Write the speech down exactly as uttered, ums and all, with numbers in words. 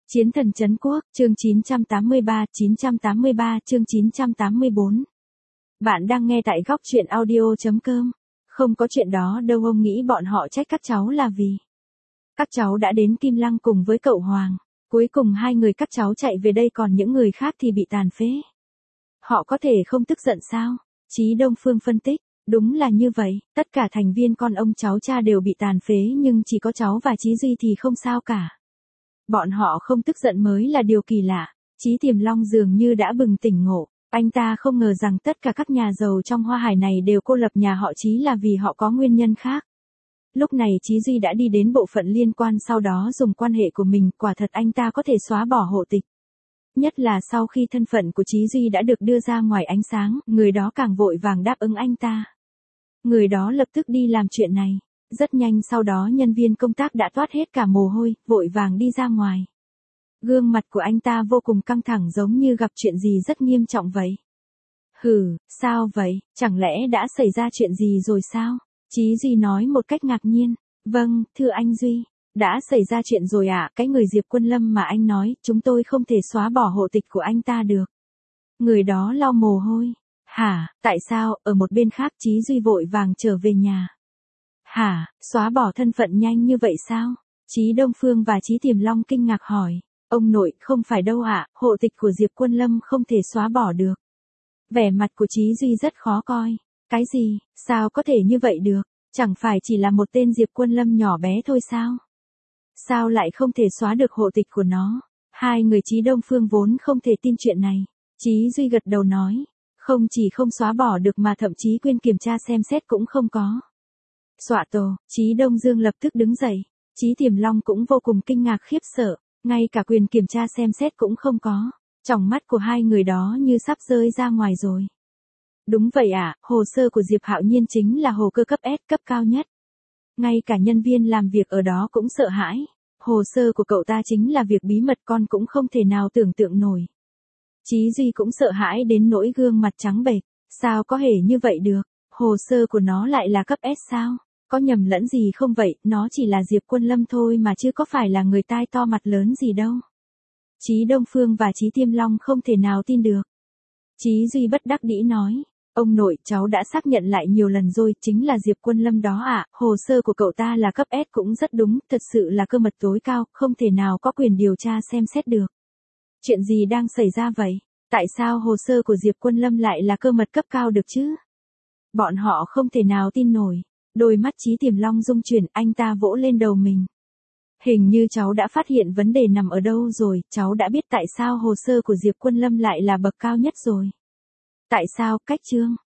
Chiến thần trấn quốc, chương chín trăm tám mươi ba, chín trăm tám mươi ba, chương chín trăm tám mươi bốn. Bạn đang nghe tại góc truyện audio chấm com. Không có chuyện đó đâu, ông nghĩ bọn họ trách các cháu là vì các cháu đã đến Kim Lăng cùng với cậu Hoàng. Cuối cùng hai người các cháu chạy về đây, còn những người khác thì bị tàn phế. Họ có thể không tức giận sao? Chí Đông Phương phân tích. Đúng là như vậy, tất cả thành viên con ông cháu cha đều bị tàn phế, nhưng chỉ có cháu và Chí Duy thì không sao cả. Bọn họ không tức giận mới là điều kỳ lạ. Chí Tiềm Long dường như đã bừng tỉnh ngộ. Anh ta không ngờ rằng tất cả các nhà giàu trong Hoa Hải này đều cô lập nhà họ Chí là vì họ có nguyên nhân khác. Lúc này Chí Duy đã đi đến bộ phận liên quan, sau đó dùng quan hệ của mình, quả thật anh ta có thể xóa bỏ hộ tịch. Nhất là sau khi thân phận của Chí Duy đã được đưa ra ngoài ánh sáng, người đó càng vội vàng đáp ứng anh ta. Người đó lập tức đi làm chuyện này. Rất nhanh sau đó nhân viên công tác đã toát hết cả mồ hôi, vội vàng đi ra ngoài. Gương mặt của anh ta vô cùng căng thẳng, giống như gặp chuyện gì rất nghiêm trọng vậy. Hừ, sao vậy, chẳng lẽ đã xảy ra chuyện gì rồi sao? Chí Duy nói một cách ngạc nhiên. Vâng, thưa anh Duy, đã xảy ra chuyện rồi ạ, à, cái người Diệp Quân Lâm mà anh nói, chúng tôi không thể xóa bỏ hộ tịch của anh ta được. Người đó lau mồ hôi. Hả, tại sao? Ở một bên khác Chí Duy vội vàng trở về nhà. Hả, xóa bỏ thân phận nhanh như vậy sao? Chí Đông Phương và Chí Tiềm Long kinh ngạc hỏi. Ông nội, không phải đâu ạ, à, hộ tịch của Diệp Quân Lâm không thể xóa bỏ được. Vẻ mặt của Chí Duy rất khó coi. Cái gì, sao có thể như vậy được? Chẳng phải chỉ là một tên Diệp Quân Lâm nhỏ bé thôi sao? Sao lại không thể xóa được hộ tịch của nó? Hai người Chí Đông Phương vốn không thể tin chuyện này. Chí Duy gật đầu nói. Không chỉ không xóa bỏ được mà thậm chí quyền kiểm tra xem xét cũng không có. Dọa tổ, Chí Đông Dương lập tức đứng dậy. Chí Tiềm Long cũng vô cùng kinh ngạc khiếp sợ. Ngay cả quyền kiểm tra xem xét cũng không có. Tròng mắt của hai người đó như sắp rơi ra ngoài rồi. Đúng vậy ạ, à, hồ sơ của Diệp Hạo Nhiên chính là hồ cơ cấp S, cấp cao nhất. Ngay cả nhân viên làm việc ở đó cũng sợ hãi. Hồ sơ của cậu ta chính là việc bí mật, con cũng không thể nào tưởng tượng nổi. Chí Duy cũng sợ hãi đến nỗi gương mặt trắng bệch. Sao có thể như vậy được? Hồ sơ của nó lại là cấp S sao? Có nhầm lẫn gì không vậy? Nó chỉ là Diệp Quân Lâm thôi mà chứ có phải là người tai to mặt lớn gì đâu. Chí Đông Phương và Chí Tiêm Long không thể nào tin được. Chí Duy bất đắc dĩ nói. Ông nội, cháu đã xác nhận lại nhiều lần rồi, chính là Diệp Quân Lâm đó ạ, à. Hồ sơ của cậu ta là cấp S cũng rất đúng, thật sự là cơ mật tối cao, không thể nào có quyền điều tra xem xét được. Chuyện gì đang xảy ra vậy? Tại sao hồ sơ của Diệp Quân Lâm lại là cơ mật cấp cao được chứ? Bọn họ không thể nào tin nổi. Đôi mắt Chí Tiềm Long rung chuyển, anh ta vỗ lên đầu mình. Hình như cháu đã phát hiện vấn đề nằm ở đâu rồi, cháu đã biết tại sao hồ sơ của Diệp Quân Lâm lại là bậc cao nhất rồi. Tại sao? Cách chương